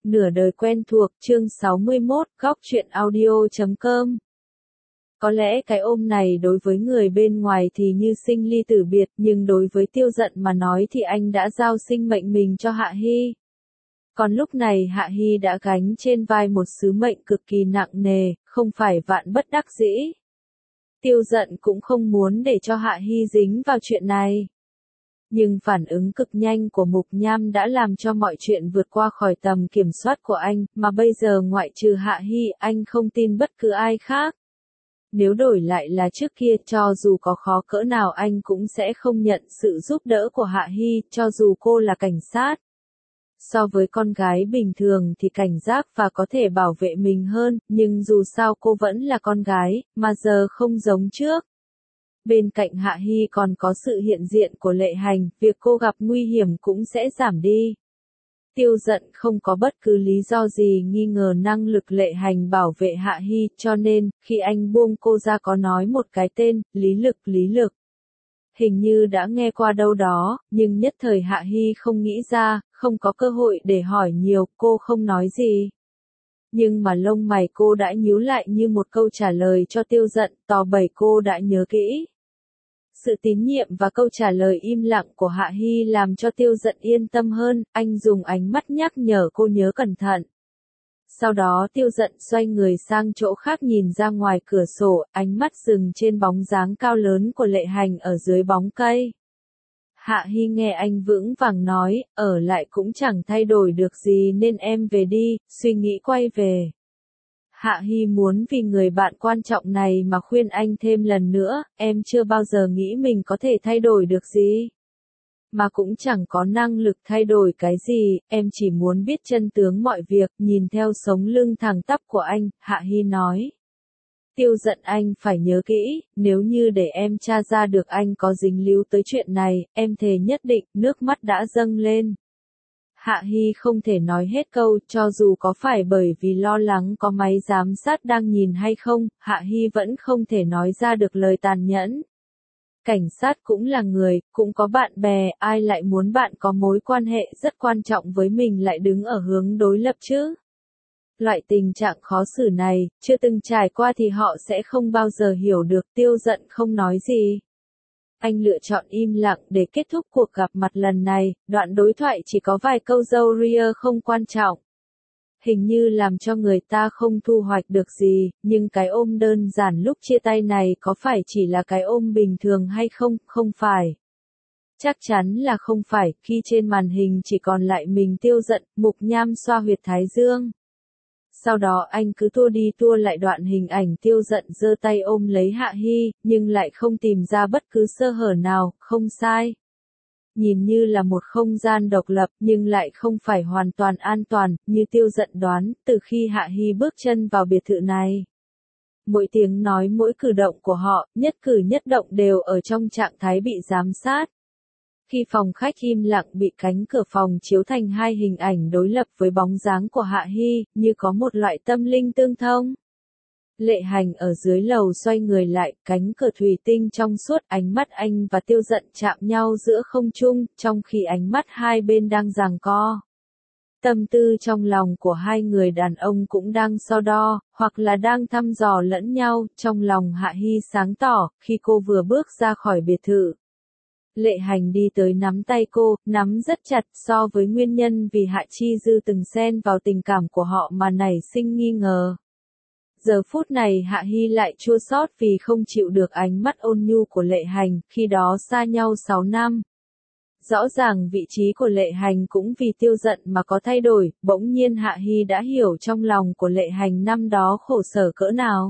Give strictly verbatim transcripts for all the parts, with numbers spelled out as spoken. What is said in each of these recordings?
Nửa đời quen thuộc, chương sáu mươi mốt, góc truyện audio chấm com. Có lẽ cái ôm này đối với người bên ngoài thì như sinh ly tử biệt, nhưng đối với Tiêu Dận mà nói thì anh đã giao sinh mệnh mình cho Hạ Hy. Còn lúc này Hạ Hy đã gánh trên vai một sứ mệnh cực kỳ nặng nề, không phải vạn bất đắc dĩ. Tiêu Dận cũng không muốn để cho Hạ Hy dính vào chuyện này. Nhưng phản ứng cực nhanh của Mục Nham đã làm cho mọi chuyện vượt qua khỏi tầm kiểm soát của anh, mà bây giờ ngoại trừ Hạ Hy, anh không tin bất cứ ai khác. Nếu đổi lại là trước kia, cho dù có khó cỡ nào anh cũng sẽ không nhận sự giúp đỡ của Hạ Hy, cho dù cô là cảnh sát. So với con gái bình thường thì cảnh giác và có thể bảo vệ mình hơn, nhưng dù sao cô vẫn là con gái, mà giờ không giống trước. Bên cạnh Hạ Hy còn có sự hiện diện của Lệ Hành, việc cô gặp nguy hiểm cũng sẽ giảm đi. Tiêu Dận không có bất cứ lý do gì nghi ngờ năng lực Lệ Hành bảo vệ Hạ Hy, cho nên, khi anh buông cô ra có nói một cái tên, Lý Lực, Lý Lực. Hình như đã nghe qua đâu đó, nhưng nhất thời Hạ Hy không nghĩ ra, không có cơ hội để hỏi nhiều, cô không nói gì. Nhưng mà lông mày cô đã nhíu lại như một câu trả lời cho Tiêu Dận, tỏ bày cô đã nhớ kỹ. Sự tín nhiệm và câu trả lời im lặng của Hạ Hy làm cho Tiêu Dận yên tâm hơn, anh dùng ánh mắt nhắc nhở cô nhớ cẩn thận. Sau đó Tiêu Dận xoay người sang chỗ khác nhìn ra ngoài cửa sổ, ánh mắt dừng trên bóng dáng cao lớn của Lệ Hành ở dưới bóng cây. Hạ Hy nghe anh vững vàng nói, ở lại cũng chẳng thay đổi được gì nên em về đi, suy nghĩ quay về. Hạ Hy muốn vì người bạn quan trọng này mà khuyên anh thêm lần nữa, em chưa bao giờ nghĩ mình có thể thay đổi được gì. Mà cũng chẳng có năng lực thay đổi cái gì, em chỉ muốn biết chân tướng mọi việc, nhìn theo sống lưng thẳng tắp của anh, Hạ Hy nói. Tiêu Dận anh phải nhớ kỹ, nếu như để em tra ra được anh có dính líu tới chuyện này, em thề nhất định, nước mắt đã dâng lên. Hạ Hy không thể nói hết câu, cho dù có phải bởi vì lo lắng có máy giám sát đang nhìn hay không, Hạ Hy vẫn không thể nói ra được lời tàn nhẫn. Cảnh sát cũng là người, cũng có bạn bè, ai lại muốn bạn có mối quan hệ rất quan trọng với mình lại đứng ở hướng đối lập chứ? Loại tình trạng khó xử này, chưa từng trải qua thì họ sẽ không bao giờ hiểu được. Tiêu Dận không nói gì. Anh lựa chọn im lặng để kết thúc cuộc gặp mặt lần này, đoạn đối thoại chỉ có vài câu râu ria không quan trọng. Hình như làm cho người ta không thu hoạch được gì, nhưng cái ôm đơn giản lúc chia tay này có phải chỉ là cái ôm bình thường hay không? Không phải. Chắc chắn là không phải, khi trên màn hình chỉ còn lại mình Tiêu Dận, Mục Nham xoa huyệt thái dương. Sau đó anh cứ tua đi tua lại đoạn hình ảnh Tiêu Dận giơ tay ôm lấy Hạ Hy, nhưng lại không tìm ra bất cứ sơ hở nào, không sai. Nhìn như là một không gian độc lập nhưng lại không phải hoàn toàn an toàn, như Tiêu Dận đoán, từ khi Hạ Hy bước chân vào biệt thự này. Mỗi tiếng nói mỗi cử động của họ, nhất cử nhất động đều ở trong trạng thái bị giám sát. Khi phòng khách im lặng bị cánh cửa phòng chiếu thành hai hình ảnh đối lập với bóng dáng của Hạ Hy, như có một loại tâm linh tương thông. Lệ Hành ở dưới lầu xoay người lại, cánh cửa thủy tinh trong suốt, ánh mắt anh và Tiêu Dận chạm nhau giữa không trung, trong khi ánh mắt hai bên đang giằng co. Tâm tư trong lòng của hai người đàn ông cũng đang so đo, hoặc là đang thăm dò lẫn nhau, trong lòng Hạ Hy sáng tỏ, khi cô vừa bước ra khỏi biệt thự. Lệ Hành đi tới nắm tay cô, nắm rất chặt, so với nguyên nhân vì Hạ Chi Dư từng xen vào tình cảm của họ mà nảy sinh nghi ngờ. Giờ phút này Hạ Hy lại chua xót vì không chịu được ánh mắt ôn nhu của Lệ Hành, khi đó xa nhau sáu năm. Rõ ràng vị trí của Lệ Hành cũng vì Tiêu Dận mà có thay đổi, bỗng nhiên Hạ Hy đã hiểu trong lòng của Lệ Hành năm đó khổ sở cỡ nào.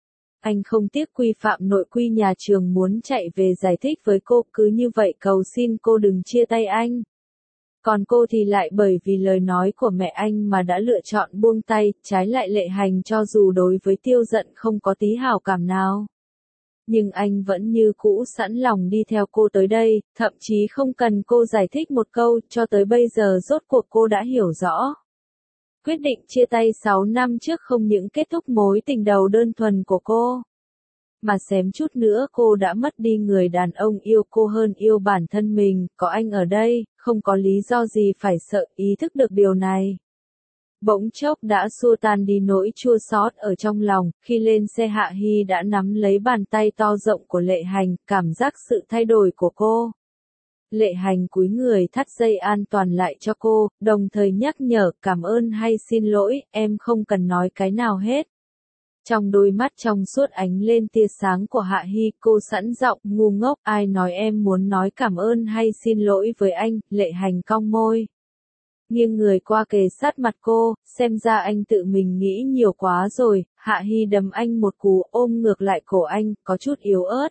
Anh không tiếc quy phạm nội quy nhà trường muốn chạy về giải thích với cô, cứ như vậy cầu xin cô đừng chia tay anh. Còn cô thì lại bởi vì lời nói của mẹ anh mà đã lựa chọn buông tay, trái lại Lệ Hành cho dù đối với Tiêu Dận không có tí hảo cảm nào. Nhưng anh vẫn như cũ sẵn lòng đi theo cô tới đây, thậm chí không cần cô giải thích một câu, cho tới bây giờ rốt cuộc cô đã hiểu rõ. Quyết định chia tay sáu năm trước không những kết thúc mối tình đầu đơn thuần của cô, mà xém chút nữa cô đã mất đi người đàn ông yêu cô hơn yêu bản thân mình, có anh ở đây, không có lý do gì phải sợ, ý thức được điều này. Bỗng chốc đã xua tan đi nỗi chua xót ở trong lòng, khi lên xe Hạ Hy đã nắm lấy bàn tay to rộng của Lệ Hành, cảm giác sự thay đổi của cô. Lệ Hành cúi người thắt dây an toàn lại cho cô, đồng thời nhắc nhở cảm ơn hay xin lỗi, em không cần nói cái nào hết. Trong đôi mắt trong suốt ánh lên tia sáng của Hạ Hy, cô sẵn giọng, ngu ngốc, ai nói em muốn nói cảm ơn hay xin lỗi với anh, Lệ Hành cong môi. Nghiêng người qua kề sát mặt cô, xem ra anh tự mình nghĩ nhiều quá rồi, Hạ Hy đấm anh một cú ôm ngược lại cổ anh, có chút yếu ớt.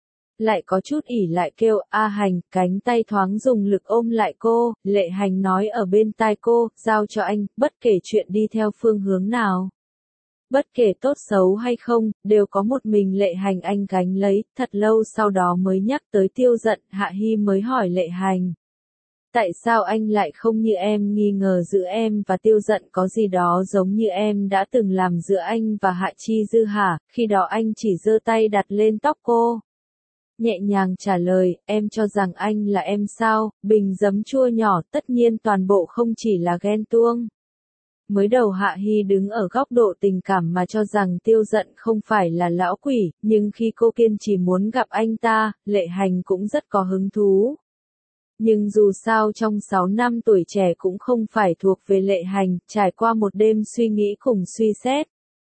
Lại có chút ỉ lại kêu, A Hành, cánh tay thoáng dùng lực ôm lại cô, Lệ Hành nói ở bên tai cô, giao cho anh, bất kể chuyện đi theo phương hướng nào. Bất kể tốt xấu hay không, đều có một mình Lệ Hành anh gánh lấy, thật lâu sau đó mới nhắc tới Tiêu Dận, Hạ Hy mới hỏi Lệ Hành. Tại sao anh lại không như em nghi ngờ giữa em và Tiêu Dận có gì đó giống như em đã từng làm giữa anh và Hạ Chi Dư hả, khi đó anh chỉ giơ tay đặt lên tóc cô. Nhẹ nhàng trả lời, em cho rằng anh là em sao, bình giấm chua nhỏ, tất nhiên toàn bộ không chỉ là ghen tuông. Mới đầu Hạ Hy đứng ở góc độ tình cảm mà cho rằng Tiêu Dận không phải là lão quỷ, nhưng khi cô kiên trì muốn gặp anh ta, Lệ Hành cũng rất có hứng thú. Nhưng dù sao trong sáu năm tuổi trẻ cũng không phải thuộc về Lệ Hành, trải qua một đêm suy nghĩ cùng suy xét.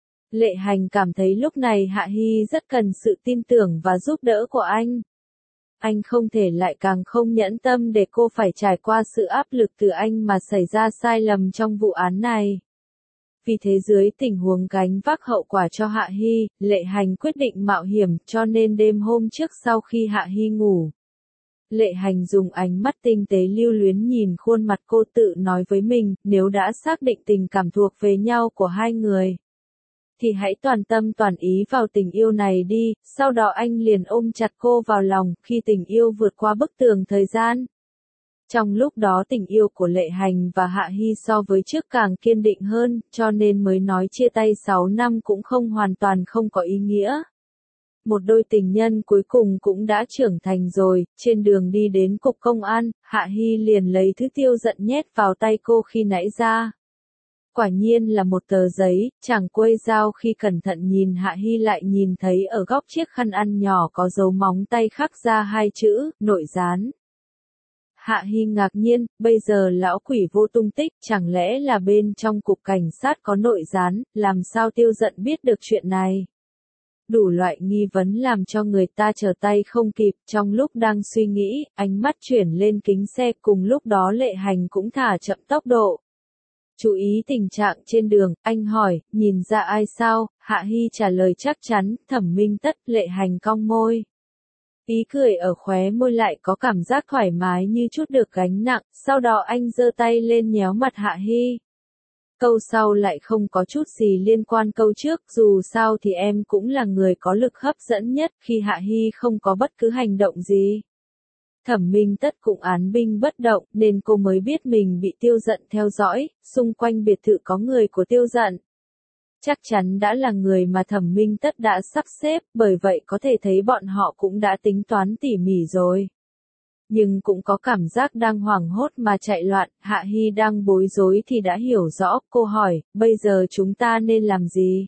Lệ Hành cảm thấy lúc này Hạ Hy rất cần sự tin tưởng và giúp đỡ của anh. Anh không thể lại càng không nhẫn tâm để cô phải trải qua sự áp lực từ anh mà xảy ra sai lầm trong vụ án này. Vì thế dưới tình huống gánh vác hậu quả cho Hạ Hy, Lệ Hành quyết định mạo hiểm, cho nên đêm hôm trước sau khi Hạ Hy ngủ. Lệ Hành dùng ánh mắt tinh tế lưu luyến nhìn khuôn mặt cô tự nói với mình, nếu đã xác định tình cảm thuộc về nhau của hai người, thì hãy toàn tâm toàn ý vào tình yêu này đi, sau đó anh liền ôm chặt cô vào lòng, khi tình yêu vượt qua bức tường thời gian. Trong lúc đó tình yêu của Lệ Hành và Hạ Hy so với trước càng kiên định hơn, cho nên mới nói chia tay sáu năm cũng không hoàn toàn không có ý nghĩa. Một đôi tình nhân cuối cùng cũng đã trưởng thành rồi, trên đường đi đến cục công an, Hạ Hy liền lấy thứ Tiêu Dận nhét vào tay cô khi nãy ra. Quả nhiên là một tờ giấy, chàng quây dao khi cẩn thận nhìn Hạ Hy lại nhìn thấy ở góc chiếc khăn ăn nhỏ có dấu móng tay khắc ra hai chữ, nội gián. Hạ Hy ngạc nhiên, bây giờ lão quỷ vô tung tích, chẳng lẽ là bên trong cục cảnh sát có nội gián, làm sao Tiêu Dận biết được chuyện này? Đủ loại nghi vấn làm cho người ta trở tay không kịp, trong lúc đang suy nghĩ, ánh mắt chuyển lên kính xe, cùng lúc đó Lệ Hành cũng thả chậm tốc độ. Chú ý tình trạng trên đường, anh hỏi, nhìn ra ai sao, Hạ Hy trả lời chắc chắn, Thẩm Minh Tất, Lệ Hành cong môi. Ý cười ở khóe môi lại có cảm giác thoải mái như chút được gánh nặng, sau đó anh giơ tay lên nhéo mặt Hạ Hy. Câu sau lại không có chút gì liên quan câu trước, dù sao thì em cũng là người có lực hấp dẫn nhất, khi Hạ Hy không có bất cứ hành động gì. Thẩm Minh Tất cũng án binh bất động, nên cô mới biết mình bị Tiêu Dận theo dõi, xung quanh biệt thự có người của Tiêu Dận. Chắc chắn đã là người mà Thẩm Minh Tất đã sắp xếp, bởi vậy có thể thấy bọn họ cũng đã tính toán tỉ mỉ rồi. Nhưng cũng có cảm giác đang hoảng hốt mà chạy loạn, Hạ Hy đang bối rối thì đã hiểu rõ, cô hỏi, bây giờ chúng ta nên làm gì?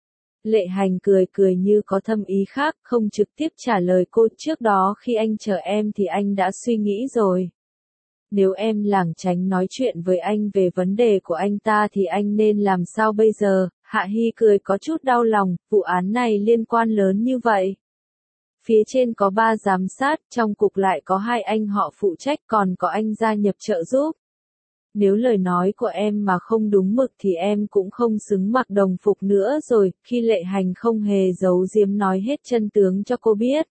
Lệ Hành cười cười như có thâm ý khác, không trực tiếp trả lời cô, trước đó khi anh chờ em thì anh đã suy nghĩ rồi. Nếu em lảng tránh nói chuyện với anh về vấn đề của anh ta thì anh nên làm sao bây giờ? Hạ Hy cười có chút đau lòng, vụ án này liên quan lớn như vậy. Phía trên có ba giám sát, trong cục lại có hai anh họ phụ trách, còn có anh gia nhập trợ giúp. Nếu lời nói của em mà không đúng mực thì em cũng không xứng mặc đồng phục nữa rồi, khi Lệ Hành không hề giấu giếm nói hết chân tướng cho cô biết.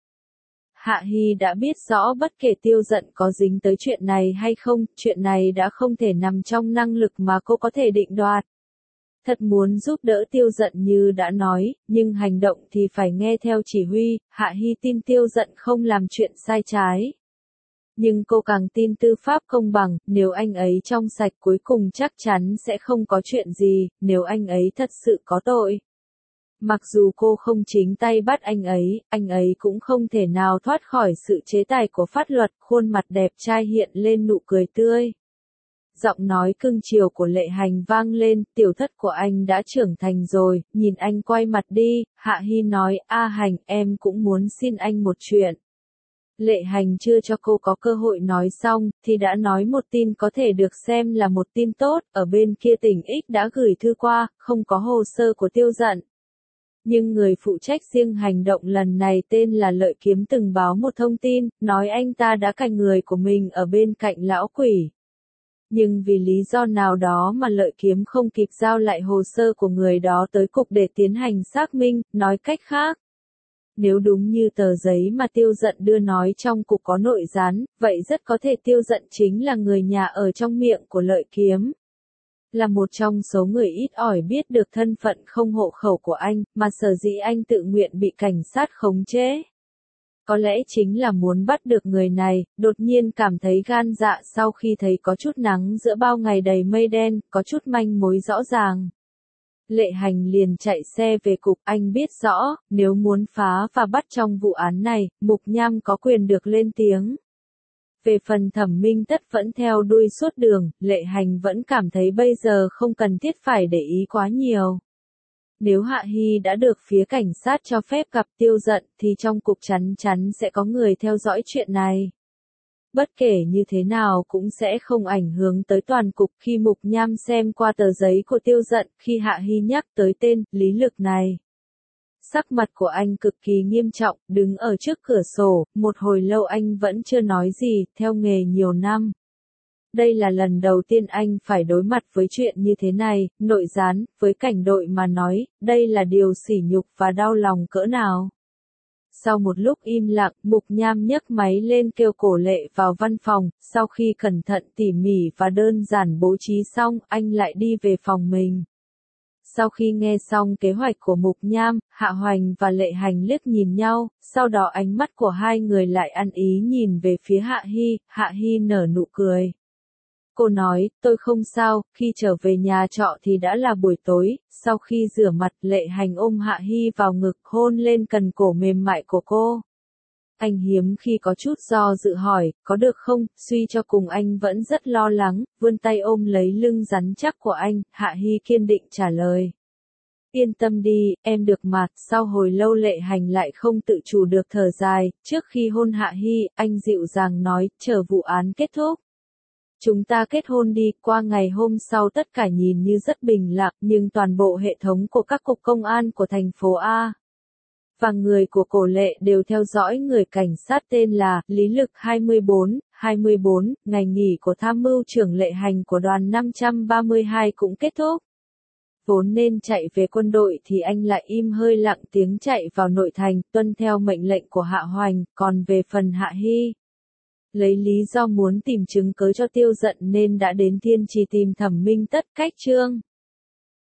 Hạ Hy đã biết rõ bất kể Tiêu Dận có dính tới chuyện này hay không, chuyện này đã không thể nằm trong năng lực mà cô có thể định đoạt. Thật muốn giúp đỡ Tiêu Dận như đã nói, nhưng hành động thì phải nghe theo chỉ huy, Hạ Hy tin Tiêu Dận không làm chuyện sai trái. Nhưng cô càng tin tư pháp công bằng, nếu anh ấy trong sạch cuối cùng chắc chắn sẽ không có chuyện gì, nếu anh ấy thật sự có tội. Mặc dù cô không chính tay bắt anh ấy, anh ấy cũng không thể nào thoát khỏi sự chế tài của pháp luật, khuôn mặt đẹp trai hiện lên nụ cười tươi. giọng nói cưng chiều của Lệ Hành vang lên, tiểu thất của anh đã trưởng thành rồi, nhìn anh quay mặt đi, Hạ Hi nói, A Hành, em cũng muốn xin anh một chuyện. Lệ Hành chưa cho cô có cơ hội nói xong, thì đã nói một tin có thể được xem là một tin tốt, ở bên kia tỉnh X đã gửi thư qua, không có hồ sơ của Tiêu Dận. Nhưng người phụ trách riêng hành động lần này tên là Lợi Kiếm từng báo một thông tin, nói anh ta đã cạnh người của mình ở bên cạnh lão quỷ. Nhưng vì lý do nào đó mà Lợi Kiếm không kịp giao lại hồ sơ của người đó tới cục để tiến hành xác minh, nói cách khác. Nếu đúng như tờ giấy mà Tiêu Dận đưa nói trong cục có nội gián, vậy rất có thể Tiêu Dận chính là người nhà ở trong miệng của Lợi Kiếm. Là một trong số người ít ỏi biết được thân phận không hộ khẩu của anh, mà sở dĩ anh tự nguyện bị cảnh sát khống chế. Có lẽ chính là muốn bắt được người này, đột nhiên cảm thấy gan dạ sau khi thấy có chút nắng giữa bao ngày đầy mây đen, có chút manh mối rõ ràng. Lệ Hành liền chạy xe về cục, anh biết rõ, nếu muốn phá và bắt trong vụ án này, Mục Nham có quyền được lên tiếng. Về phần Thẩm Minh Tất vẫn theo đuôi suốt đường, Lệ Hành vẫn cảm thấy bây giờ không cần thiết phải để ý quá nhiều. Nếu Hạ Hi đã được phía cảnh sát cho phép gặp Tiêu Dận, thì trong cục chắn chắn sẽ có người theo dõi chuyện này. Bất kể như thế nào cũng sẽ không ảnh hưởng tới toàn cục. Khi Mục Nham xem qua tờ giấy của Tiêu Dận, khi Hạ Hi nhắc tới tên Lý Lực này, sắc mặt của anh cực kỳ nghiêm trọng, đứng ở trước cửa sổ, một hồi lâu anh vẫn chưa nói gì, theo nghề nhiều năm. Đây là lần đầu tiên anh phải đối mặt với chuyện như thế này, nội gián, với cảnh đội mà nói, đây là điều sỉ nhục và đau lòng cỡ nào. Sau một lúc im lặng, Mục Nham nhấc máy lên kêu Cổ Lệ vào văn phòng, sau khi cẩn thận tỉ mỉ và đơn giản bố trí xong, anh lại đi về phòng mình. Sau khi nghe xong kế hoạch của Mục Nham, Hạ Hoành và Lệ Hành liếc nhìn nhau, sau đó ánh mắt của hai người lại ăn ý nhìn về phía Hạ Hi, Hạ Hi nở nụ cười. Cô nói, tôi không sao, khi trở về nhà trọ thì đã là buổi tối, sau khi rửa mặt Lệ Hành ôm Hạ Hi vào ngực hôn lên cần cổ mềm mại của cô. Anh hiếm khi có chút do dự hỏi, có được không, suy cho cùng anh vẫn rất lo lắng, vươn tay ôm lấy lưng rắn chắc của anh, Hạ Hi kiên định trả lời. Yên tâm đi, em được mà. Sau hồi lâu Lệ Hành lại không tự chủ được thở dài, trước khi hôn Hạ Hi, anh dịu dàng nói, chờ vụ án kết thúc. Chúng ta kết hôn đi. Qua ngày hôm sau tất cả nhìn như rất bình lặng, nhưng toàn bộ hệ thống của các cục công an của thành phố A và người của Cổ Lệ đều theo dõi người cảnh sát tên là Lý Lực hai mươi bốn, hai mươi bốn, ngày nghỉ của tham mưu trưởng Lệ Hành của đoàn năm trăm ba mươi hai cũng kết thúc. Vốn nên chạy về quân đội thì anh lại im hơi lặng tiếng chạy vào nội thành, tuân theo mệnh lệnh của Hạ Hoành, còn về phần Hạ Hi, lấy lý do muốn tìm chứng cớ cho Tiêu Dận nên đã đến Thiên Trì tìm Thẩm Minh Tất cách chương.